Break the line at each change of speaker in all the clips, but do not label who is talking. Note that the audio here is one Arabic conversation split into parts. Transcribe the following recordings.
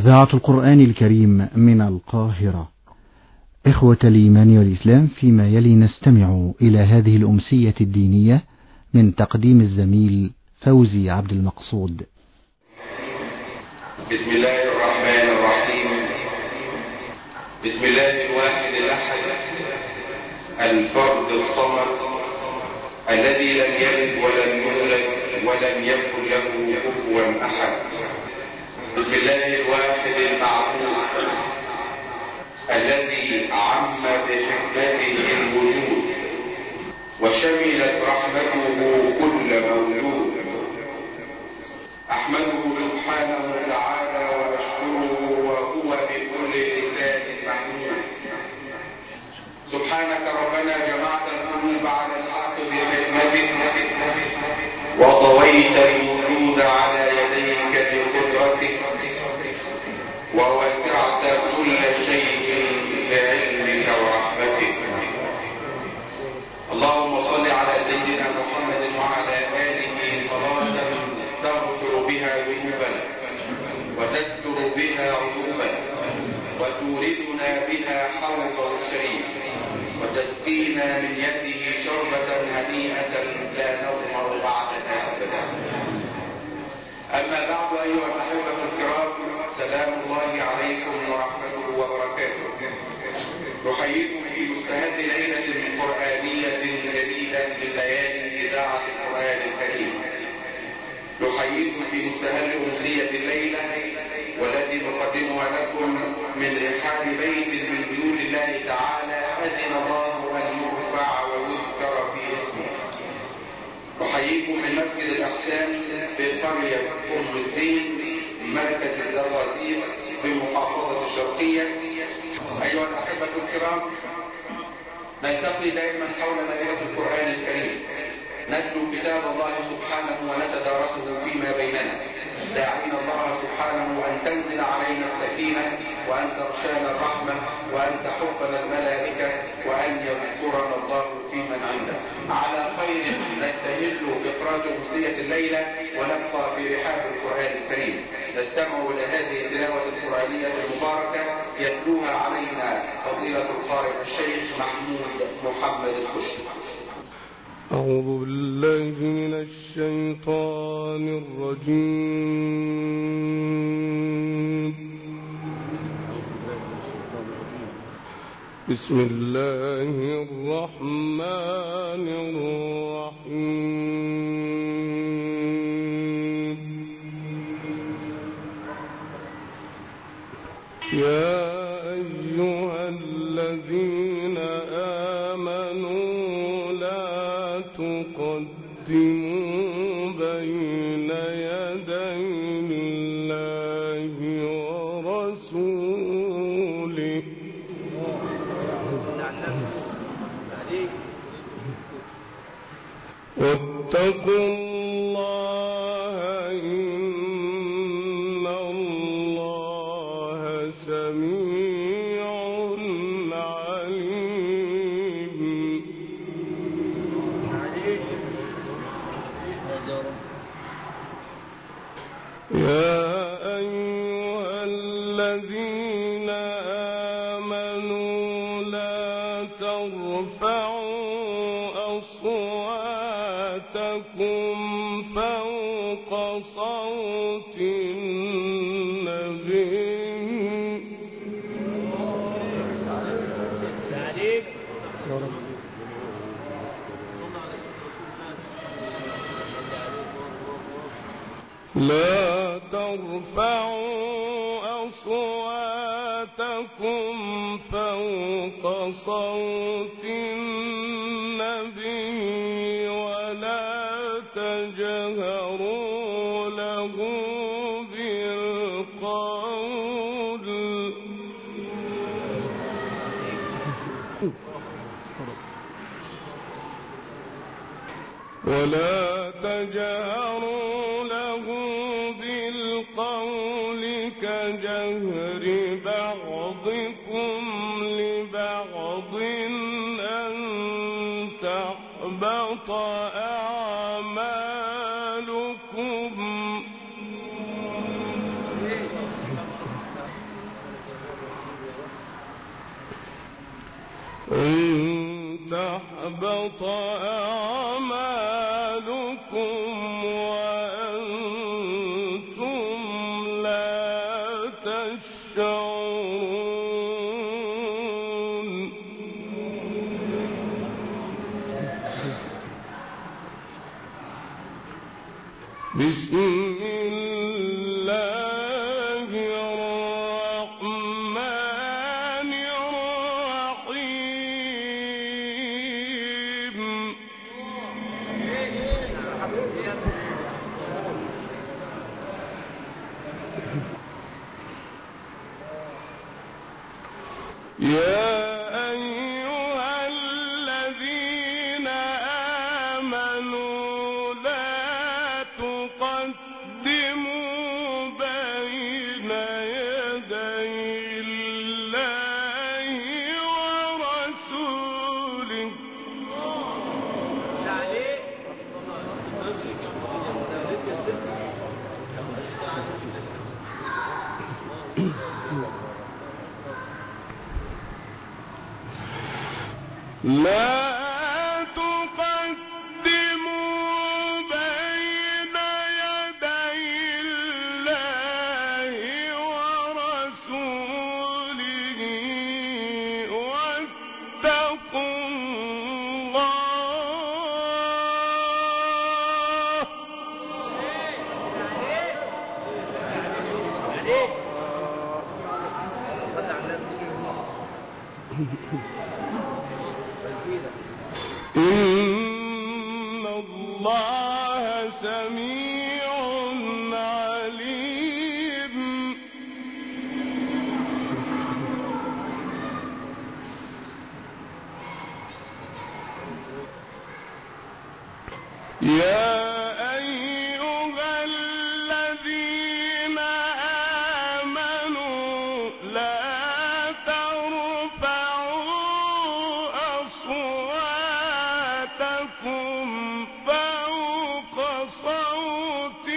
إذاعة القرآن الكريم من القاهرة. إخوة الإيمان والإسلام، فيما يلي نستمع إلى هذه الأمسية الدينية من تقديم الزميل فوزي عبد المقصود.
بسم الله الرحمن الرحيم. بسم الله الواحد الأحد الفرد الصمد الذي لم يلد ولم يولد ولم يكن له كفوا أحد. بسم الله الواحد المعبود الذي عم بحكمته الوجود وشملت رحمته كل موجود. أحمده سبحانه وتعالى وأشكره وهو بكل لسان محمود. سبحانك ربنا جمعت القلوب على الحق بحكمتك وطويت الوجود على يديك بقدرتك ووسعت كل شيء بعلمك ورحمتك. اللهم صل على سيدنا محمد وعلى آله صلاة تغفر بها ذنوبنا وتستر بها عيوبنا وتوردنا بها حوض الشريف وتسقينا من يده شربة هنيئة لا نظمأ بعدها أبدا. أما بعد أيها الأحبة الكرام، سلام الله عليكم ورحمته وبركاته. نحييكم في مستهل ليلة قرآنية جديدة من ليالي إذاعة القرآن الكريم. نحييكم في مستهل أمسية الليلة والتي نقدمها لكم من رحاب بيت من بيوت الله تعالى أذن الله أن يرفع ويذكر في اسمه. نحييكم من مسجد الأحسان بقرية أم الدين مركز الزرازيق بمحافظة الشرقية. أيها الأحبة الكرام، نلتقي دائما حول مائدة القرآن الكريم، نتلو كتاب الله سبحانه ونتدارسه فيما بيننا، داعين الله سبحانه أن تنزل علينا السكينة وأن تغشانا الرحمة وأن تحفنا الملائكة وأن يذكرنا الله في من عنده. على خير نستهل إخراج أمسية الليلة ونبقى في رحاب القرآن الكريم. نستمع إلى هذه التلاوة القرآنية المباركة يتلوها علينا فضيلة القارئ الشيخ محمود محمد الخشب.
أعوذ بالله من الشيطان الرجيم. بسم الله الرحمن الرحيم. يا أيها الذين آمنوا لا تقدموا بين يدي الله ورسوله واتقوا الله إن الله سميع عليم. يا أيها الذين آمنوا لا ترفعوا أصواتكم فوق صوت النبي لا ترفعوا أصواتكم فوق صوت النبي ولا تجهروا له بالقول كجهر بعضكم لبعض أن تحبط أعمالكم أن تحبط أعمالكم وأنتم لا تشعرون. بسم الله الرحمن الرحيم. يا أيها الذين آمنوا لا تقدموا بين يدي الله ورسوله. لا تقدموا بين يدي الله ورسوله واتقوا الله. إن الله سميع عليم. يا أيها الذين آمنوا لا ترفعوا أصواتكم فوق صوت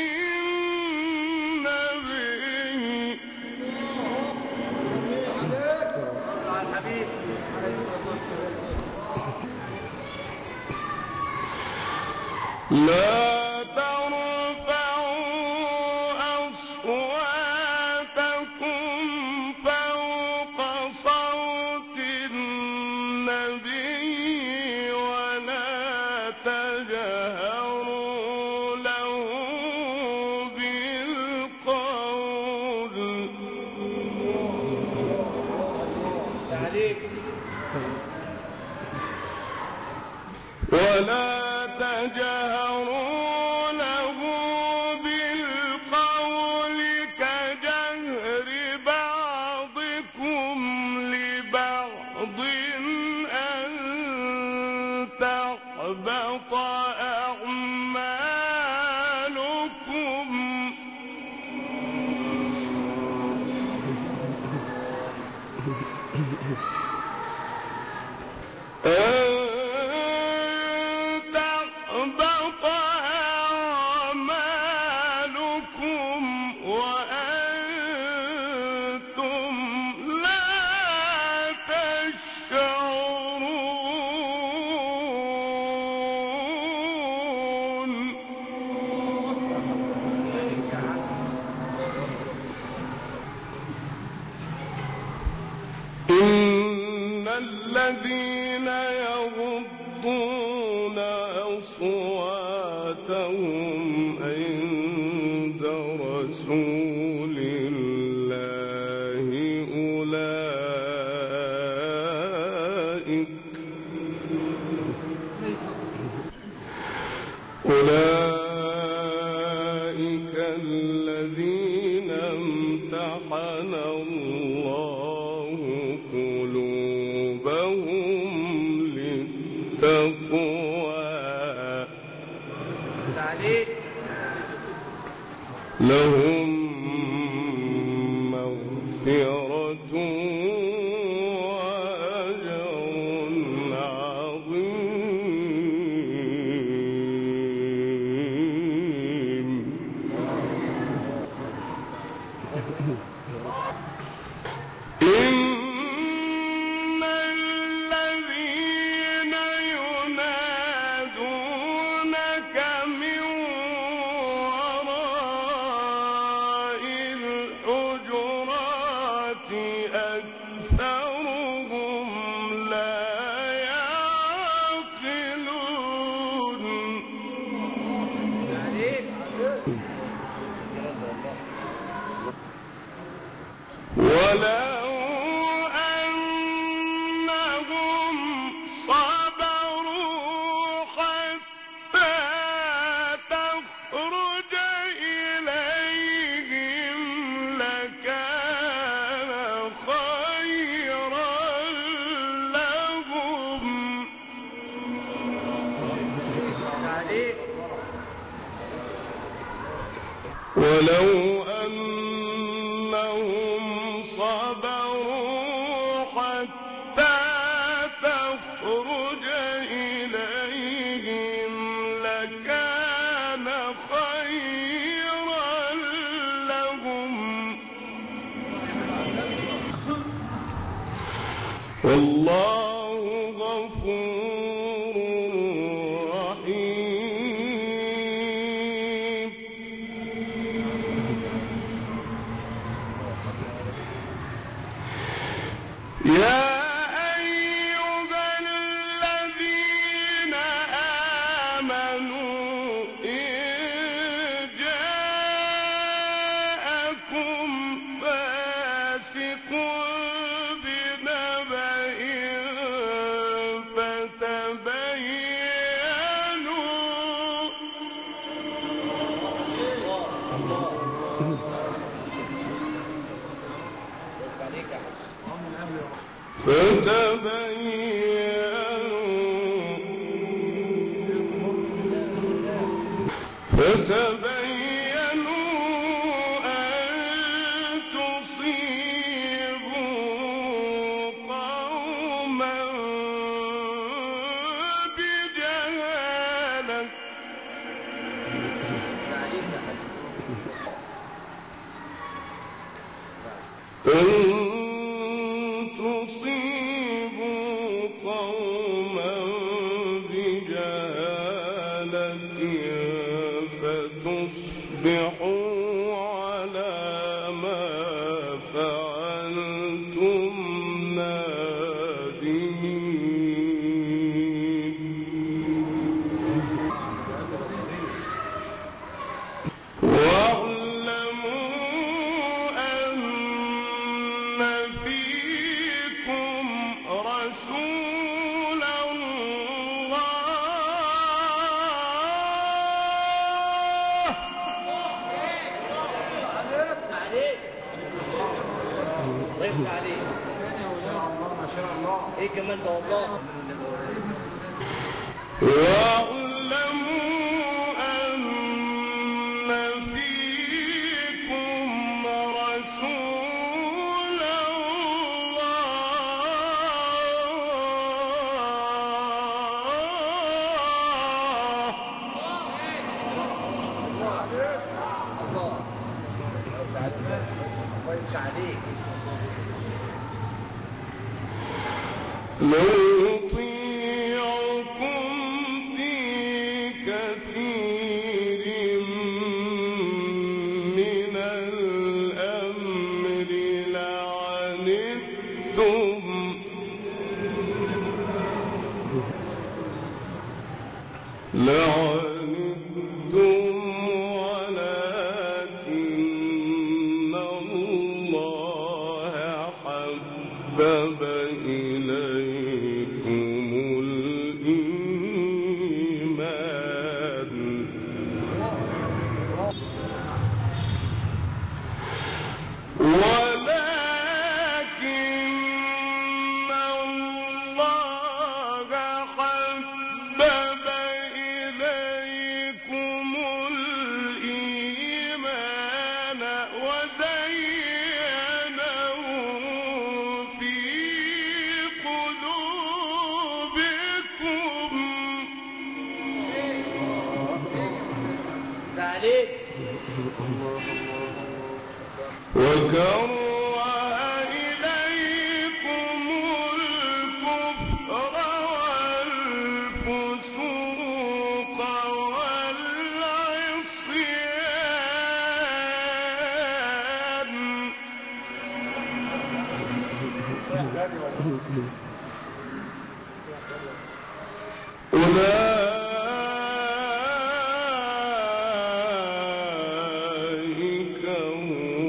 النبي. لا ترفعوا أصواتكم فوق صوت النبي ولا تجهروا له بالقول ولا تجهروا له بالقول كجهر بعضكم لبعض أن تحبط أعمالكم. تحبط أعمالكم وأنتم لا تشعرون. إن الذين يغضون أصواتهم عند رسول الله أولئك الذين امتحن الله قلوبهم للتقوى. لهم مغفرة وأجر عظيم. إن الذين ولو أنهم صبروا حتى تخرج إليهم لكان خيرا لهم والله غفور رحيم. يا أيها الذين آمنوا إن جاءكم فاسق بنبأ فتبينوا أن تصيبوا قوما بجهالة فتصبحوا على ما فعلتم نادمين. واعلموا أن فيكم رسول الله
ايه كمان ده والله.
واعلموا أن فيكم رسول لو يطيعكم في كثير من الأمر لعنتم ولكن الله حبب إليكم الإيمان وكره إليكم الكفر والفسوق والعصيان أولئك هم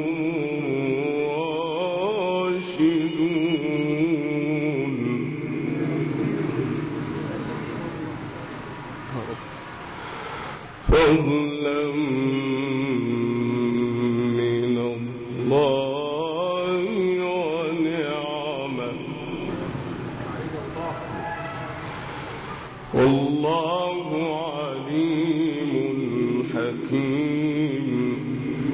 الراشدون فضلا من الله ونعمة والله عليم حكيم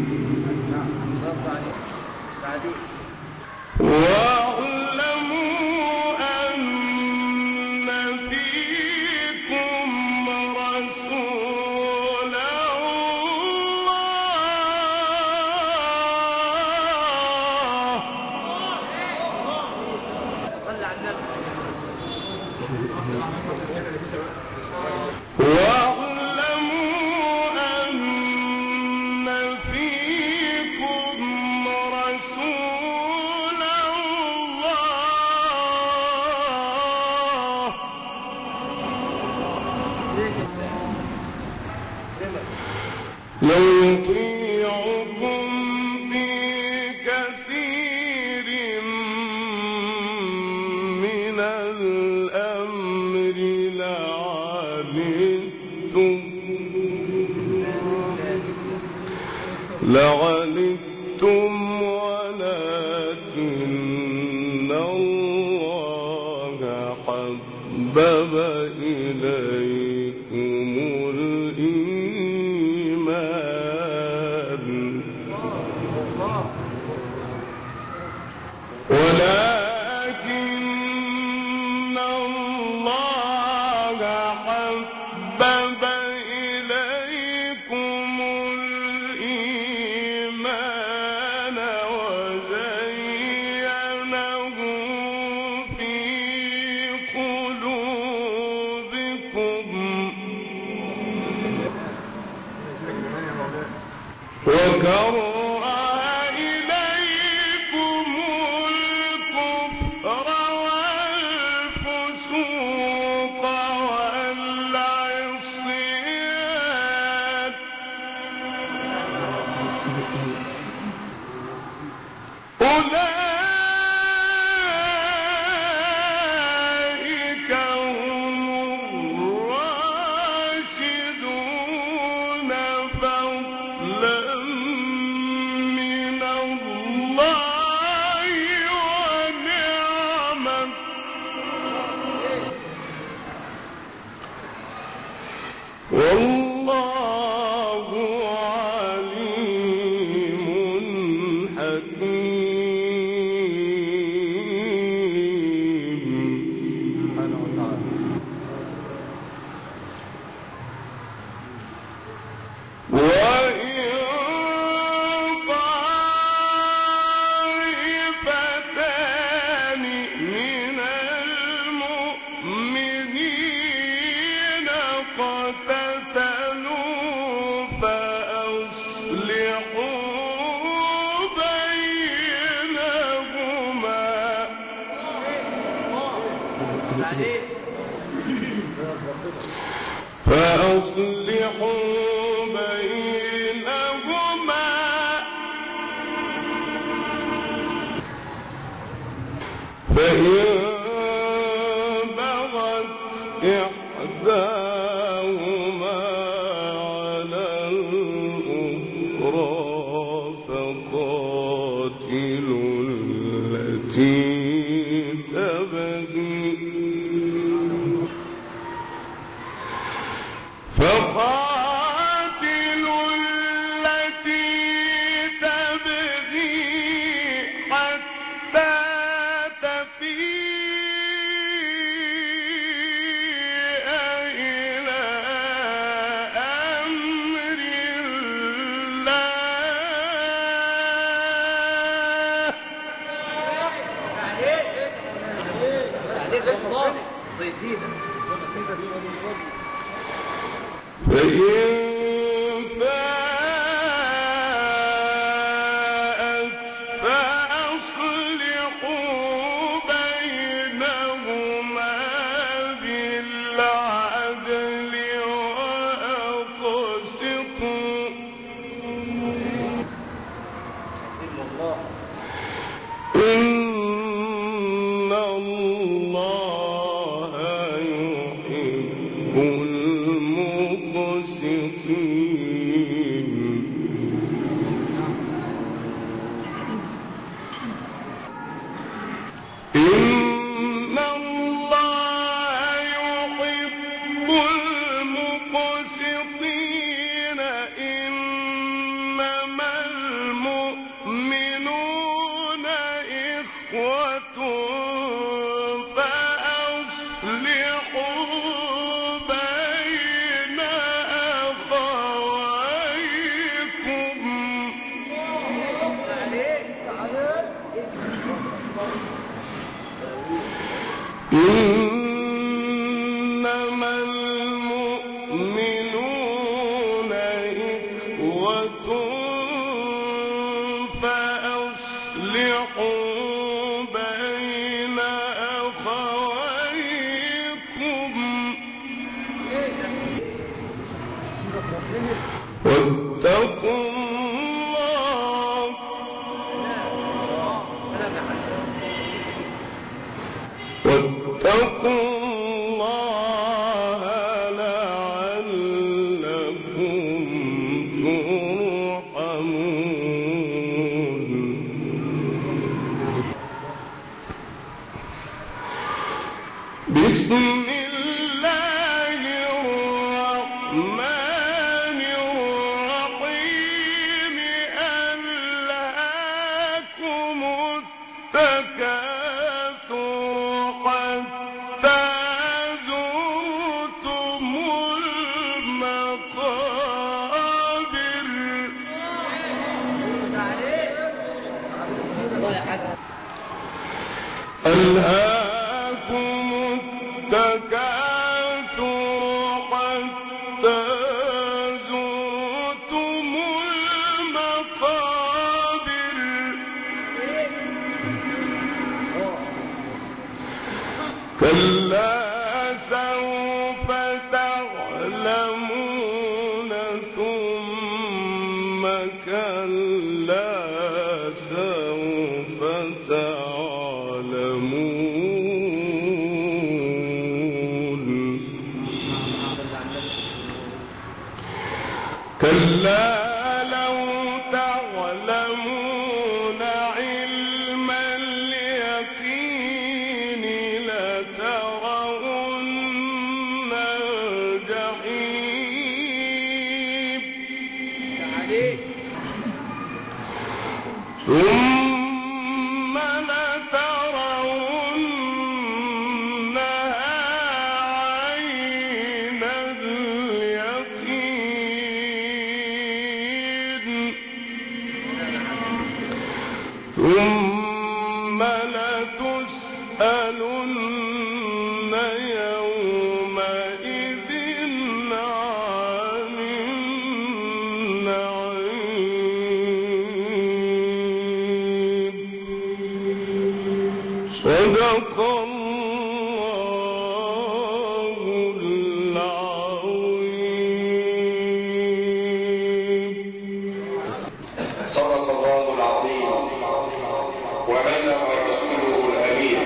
لعنتم ولكن الله حبب إليكم الإيمان ولكن الله حبب إليكم الإيمان وزينه في قلوبكم وكره إليكم الكفر والفسوق والعصيان أولئك هم الراشدون فضلا من الله ونعمة والله عليم حكيم. وإن طائفتان من المؤمنين اقتتلوا فأصلحوا بينهما فإن بغت إحداهما على الأخرى فقاتلوا التي تبغي حتى تفيء إلى أمر الله. فإن فاءت فأصلحوا بينهما بالعدل وأقسطوا إن الله يحب المقسطين. إن الله يحب المقسطين إنما المؤمنون إخوة فأصلحوا بين أخويكم إنما المؤمنون إخوة فأصلحوا بين أخويكم واتقوا الله لعلكم ترحمون بسم الله الرحمن الرحيم ألهاكم التكاثر حتى زرتم المقابر ألهاكم التكاثر حتى زرتم المقابر كلا سوف تعلمون ثم كلا سوف تعلمون كلا لو تعلمون علم اليقين لترون الجحيم ثم لترونها عين اليقين ثم لتسألن يومئذ عن النعيم صدق الله العظيم
صدق الله العظيم وبلغ رسوله الأمين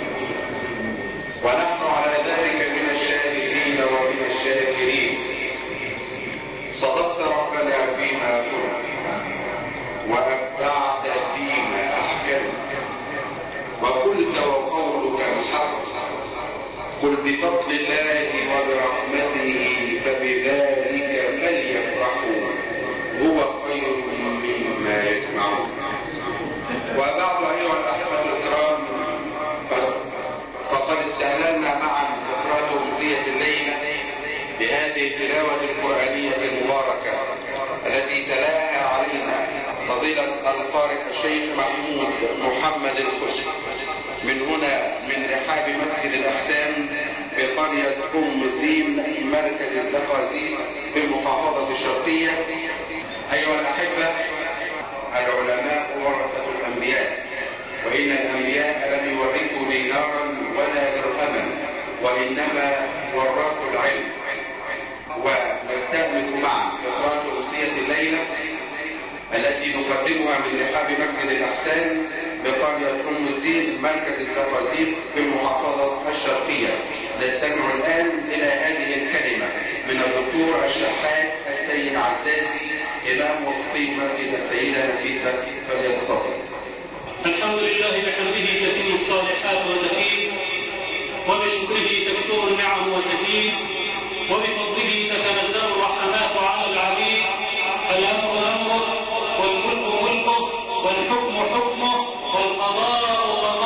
ونحن على ذلك من الشاهدين ومن الشاكرين. صدقت ربنا فيما قلت وأبدعت فيما أحكمت وقلت وقولك الحق. قل بفضل الله وبرحمته فبذلك فليفرحوا هو خير مما يجمعون. وبعد أيها الأحبة الكرام فقد استهللنا معا فترة أمسية الليلة بهذه التلاوة القرآنية المباركة التي تلاها علينا فضيلة القارئ الشيخ محمود محمد الخشب من هنا من رحاب مسجد الأحسان بقرية أم الدين مركز الزقازيق بالمحافظة الشرقية. أيها الأحبة، العلماء ورثة الأنبياء، وإن الأنبياء لم يورثوا دينارا ولا درهما وإنما ورثوا العلم. ونستأنف معا فترة أمسية الليلة التي نقدمها من رحاب مسجد الأحسان بقرية أم الدين مركز الزقازيق بالمحافظة الشرقية. نستمع الآن إلى هذه الكلمة من الدكتور الشحات السيد عزازي إمام وخطيب مسجد السيدة نفيسة، فليتفضل.
الحمد لله بحمده تتم الصالحات وتزيد، وبشكره تكثر النعم وتزيد، وبفضله تتنزل الرحمات على العبيد. الأمر أمره والملك ملكه والحكم حكمه والقضاء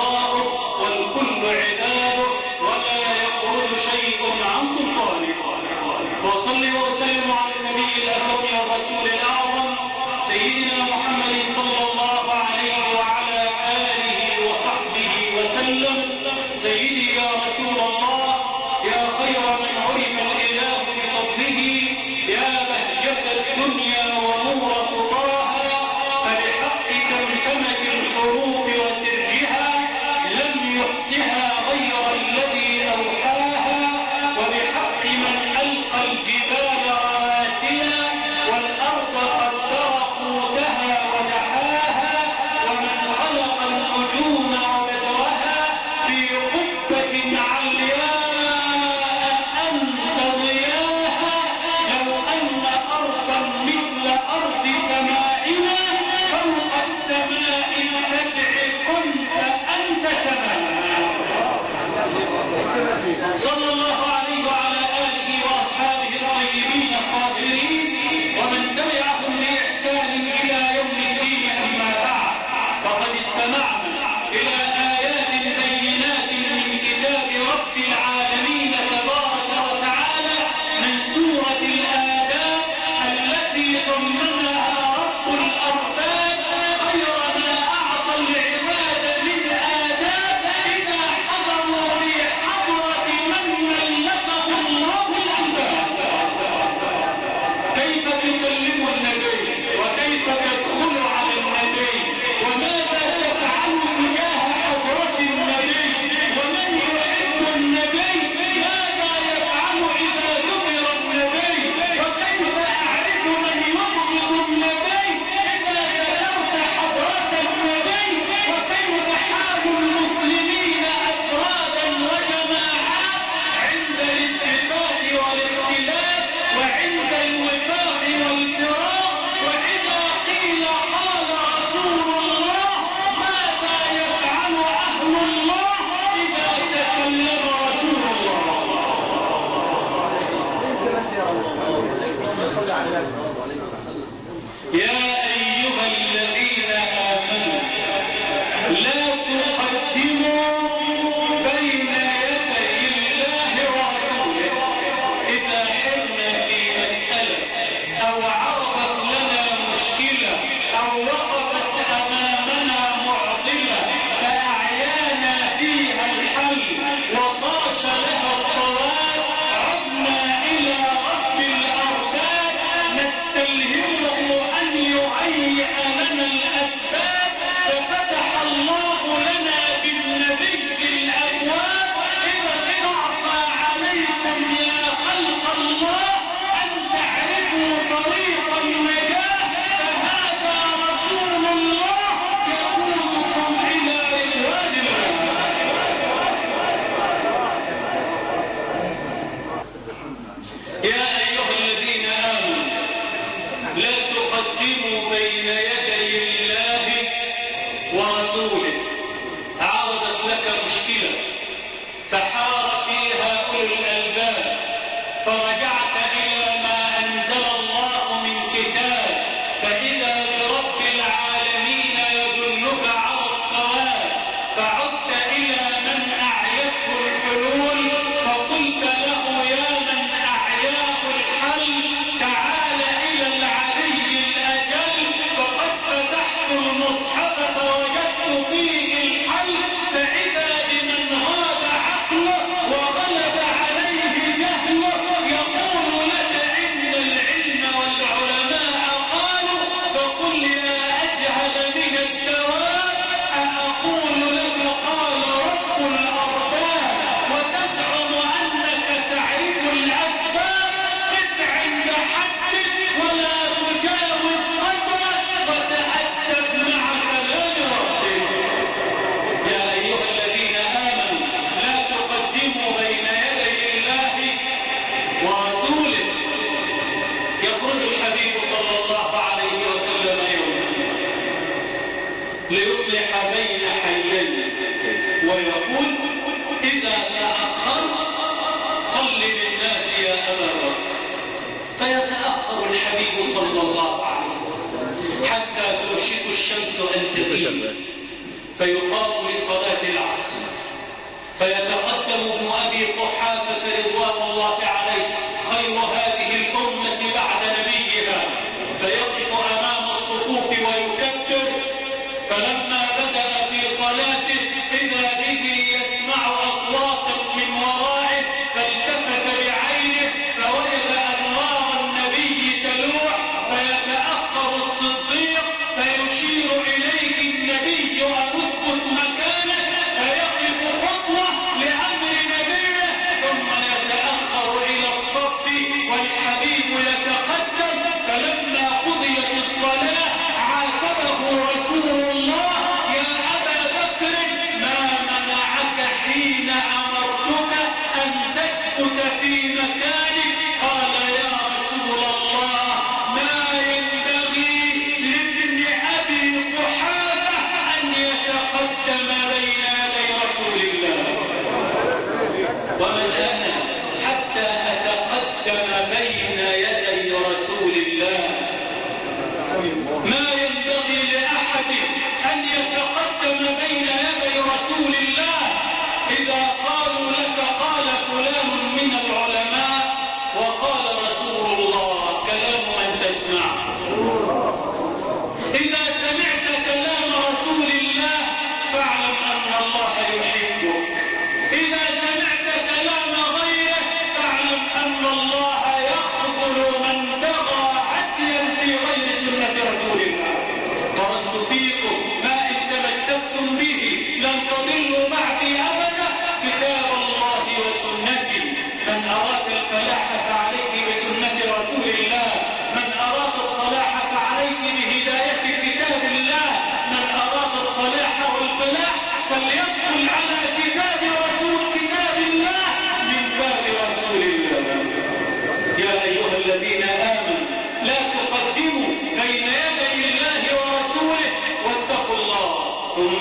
فليدخل على كتاب الله من باب رسول الله. يا أيها الذين آمنوا لا تقدموا بين يدي الله ورسوله واتقوا الله. ثم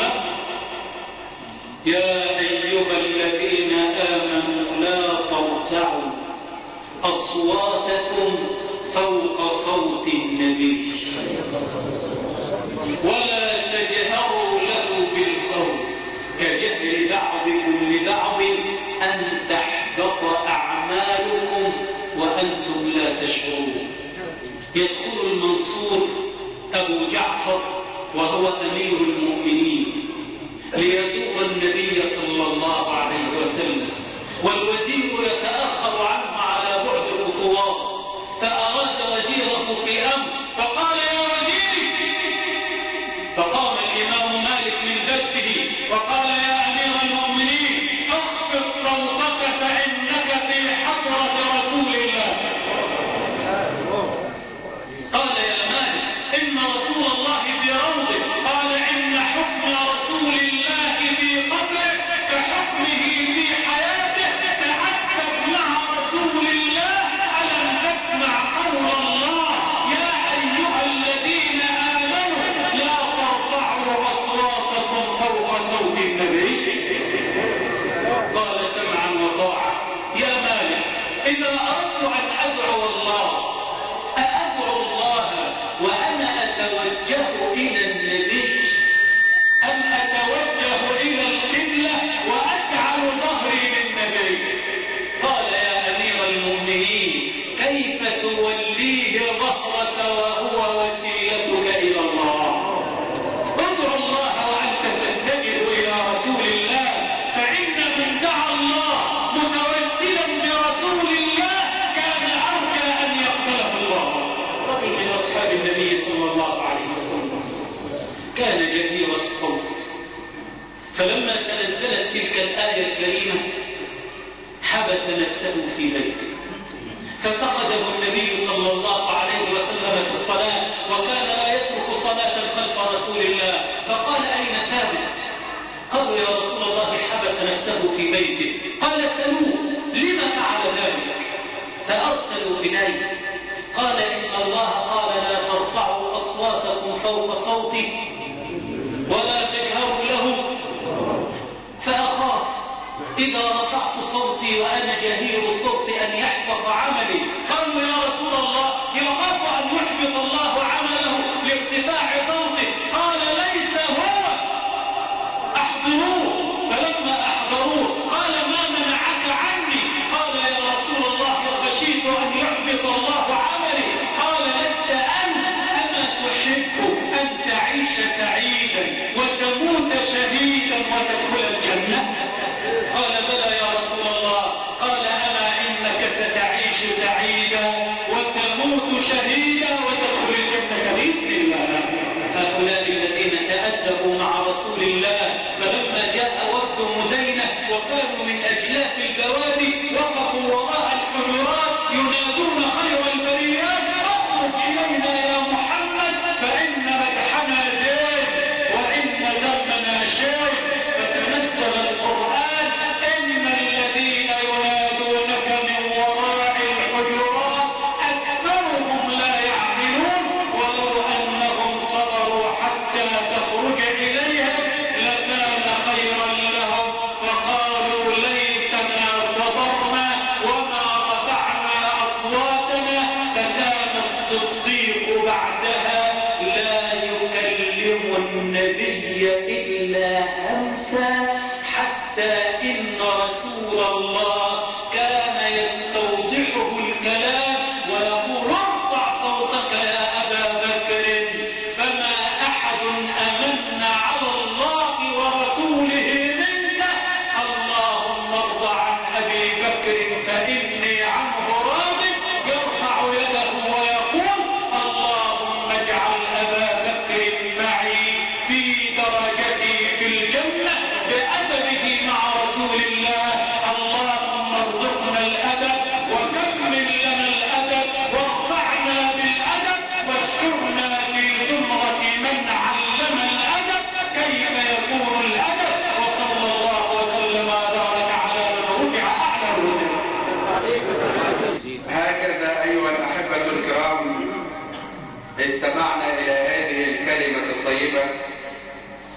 يا أيها الذين آمنوا لا ترفعوا أصواتكم فوق صوت النبي ولا تجهروا له بالقول كجهر بعضكم لبعض أن تحبط أعمالكم وأنتم لا تشعرون. يدخل المنصور أبو جعفر وهو أمير المؤمنين ليزور النبي صلى الله عليه وسلم، والوزير يتأخر عنه على بعد خطوات، فأراد وزيره في أمر فقال يا وزير، فقام الإمام مالك من جلسه وقال يا أمير المؤمنين اخفض صوتك فإنك في حضرة رسول الله. قال يا مالك إن رسول الله في روضه. قال إن حكم رسول الله في قبره كحكمه في حياته، تأكد مع رسول الله. ألم تسمع قول الله يا أيها الذين آمنوا لا ترفعوا أصواتكم فوق صوت النبي. قال سمعا وطاعة. يا مالك إذا أردت أن أدعو الله أدعو الله وأنا أتوجه إلى النبي أم أتوجه إلى القبلة وأجعل ظهري للنبي؟ قال يا أمير المؤمنين كيف توليه ظهرك وهو وسيلتك إلى الله؟ ادعو الله وأنت تتجه إلى رسول الله، فإن من دعا الله متوسلا برسول الله كان أرجى أن يقبله الله. رجل من أصحاب النبي صلى الله عليه وسلم كان جدير الصوت، فلما تنزلت تلك الآية الكريمة حبس نفسه في بيته، ففقده النبي صلى الله عليه وسلم في الصلاة، وكان لا يترك صلاة خلف رسول الله، فقال أين ثابت؟ قالوا يا رسول الله حبس نفسه في بيته. قال سألوه لما فعل ذلك؟ فأرسلوا إليه. قال إن الله قال لا ترفعوا أصواتكم فوق صوته ولا تجهروا له، فأخاف إذا رفعت صوتي وأنا جهير الصوت أن يحبط عملي. قالوا يا رسول الله يخاف أن يحبط الله عمله لارتفاع صوته. قال ليس هو، أحضروه. فلما أحضروه قال ما منعك عني؟ قال يا رسول الله خشيت أن يحبط الله عملي. قال لست أنت أما تحب أن تعيش سعيدا وتموت شهيدا وتدخل الجنة؟ قال بلى يا رسول الله. قال أما إن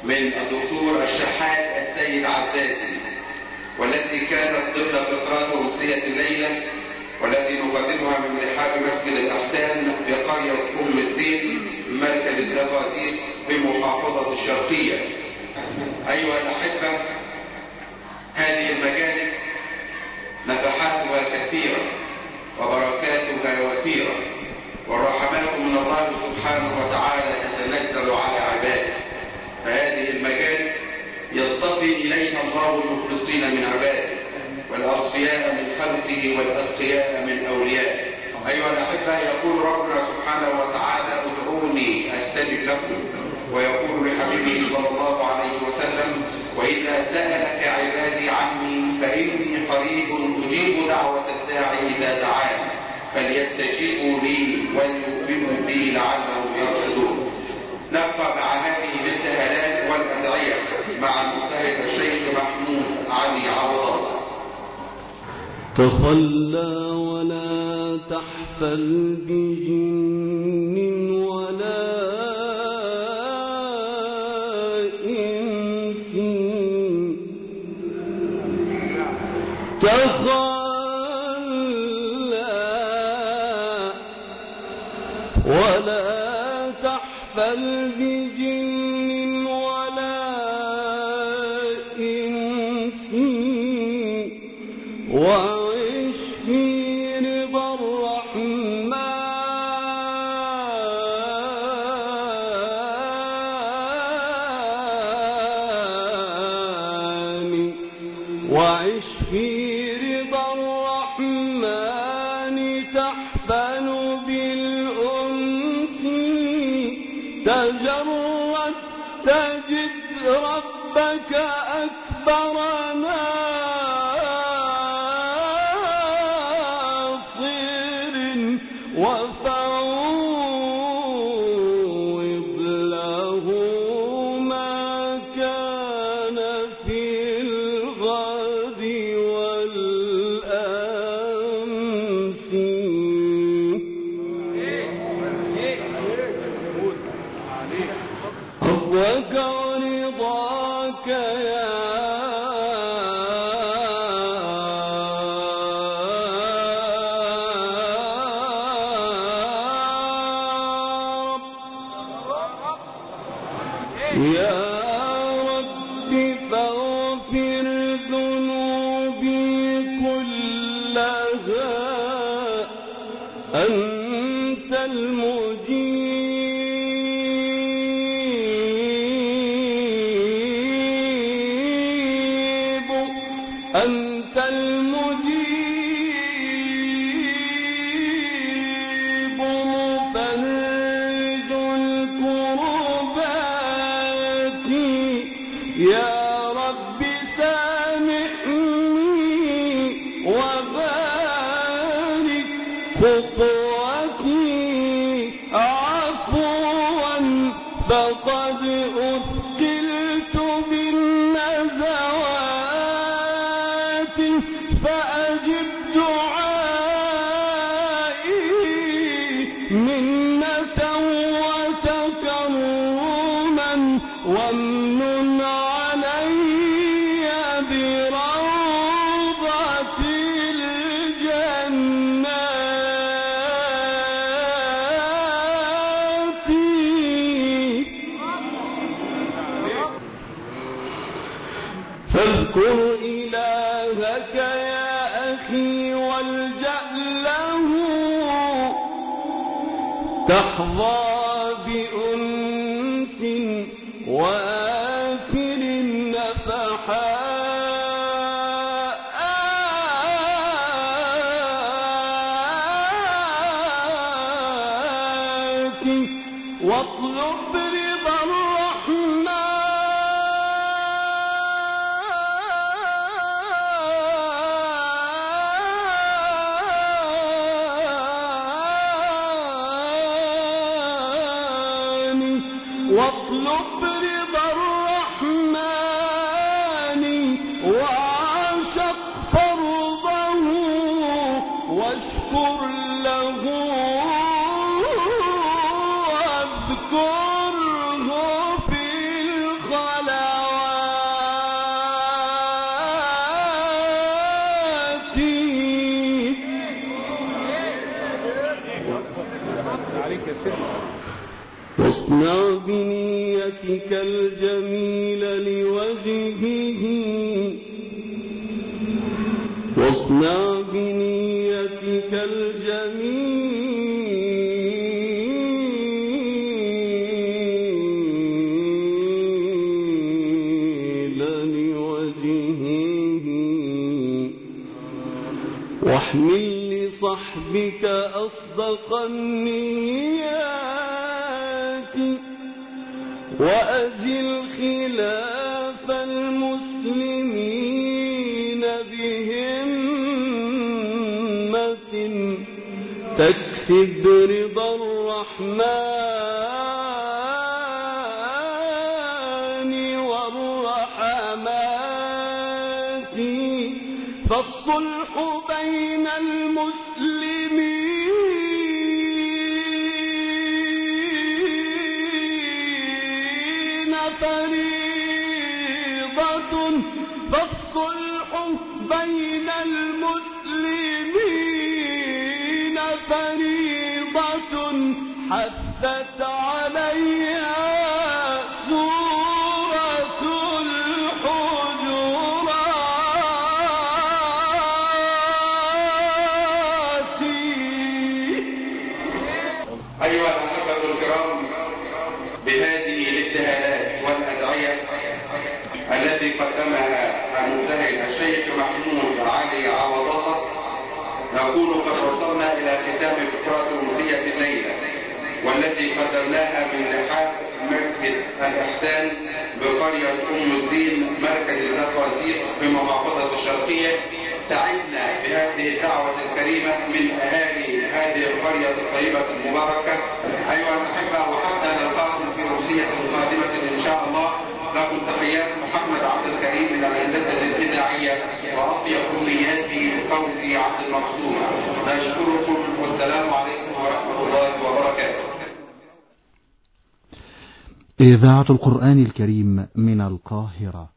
من الدكتور الشحات السيد عزازي، والتي كانت ضمن فقرات أمسية الليلة، والتي نقدمها من رحاب مسجد الأحسان بقرية أم الزين مركز الزقازيق بمحافظة الشرقية. أيها الأحبة، هذه المجالس نفحاتها كثيرة وبركاتها وفيرة، والرحمات من الله سبحانه وتعالى تتنزل على عباده، فهذه المجالس يصطفي إليها الله المخلصين من عباده والأصفياء من خلقه والأتقياء من أوليائه. أيها الأحبة، يقول ربنا سبحانه وتعالى: ادعوني أستجب لكم، ويقول لحبيبه صلى الله عليه وسلم: وإذا سألك عبادي عني فإني قريب أجيب دعوة الداعي إذا دعاني فليستجيبوا لي وليؤمنوا بي لعلهم يرشدون. نبقى مع هذه الابتهالات والأدعية مع المجتهد الشيخ محمود علي عوض الله.
تخلى ولا تحفل بجن ولا إنس، تخلى ولا تحفل بجن ولا إنس، وعش في رضا الرحمن، وعش في رضا الرحمن تحفل بالأنس، تجرد تجد ربك أكبر ناصر، وفوض له ما كان في الغد والأمس. ربك ورضاك يا رب فاغفر ذنوبي كلها، أنت المجيب، أنت المجيب، مفرج الكربات، يا رب سامحني وبارك خطوتي عفوا، فقد أثقلت بالنزوات، فأجب دعائي منة وتكرما، وامنن علي بروضة الجنات. فاذكر إلهك يا أخي والجأ له، تحظى بأنس وآثر النفحات، واطلب رضا الرحمن، واطلب رضا الرحمن، وعاشق فرضه، واشكر له واذكره في الخلق. واصنع بنيتك الجميل لوجهه واصنع بنيتك الجميل لوجهه واحمل لصحبك أصدق النيات وأزل خلاف المسلمين بهمة تكسب رضا الرحمن والرحمات فالصلح بين المسلمين فريضة فالصلح بين المسلمين فريضة حثت عليها سورة الحجرات.
أيها الأحبة الكرام، بهذه الاجتهادات والأدعية التي قدمها المجتهد الشيخ محمود علي عوضها نكون قد وصلنا إلى ختام فقرة أمسية الليلة، والتي قدمناها من لحاف مسجد الإحسان بقرية أم الدين مركز الزقازيق بمحافظة الشرقية. سعدنا بهذه الدعوة الكريمة من أهالي هذه القرية الطيبة المباركة. أيها الأحبة، وحتى نلقاكم في أمسية قادمة إن شاء الله. لكم تحيات محمد عبد الكريم من الهندسة الإذاعية وأطيب أمنياتي فوزي عبد المقصود. نشكركم والسلام عليكم ورحمة الله وبركاته.
إذاعة القرآن الكريم من القاهرة.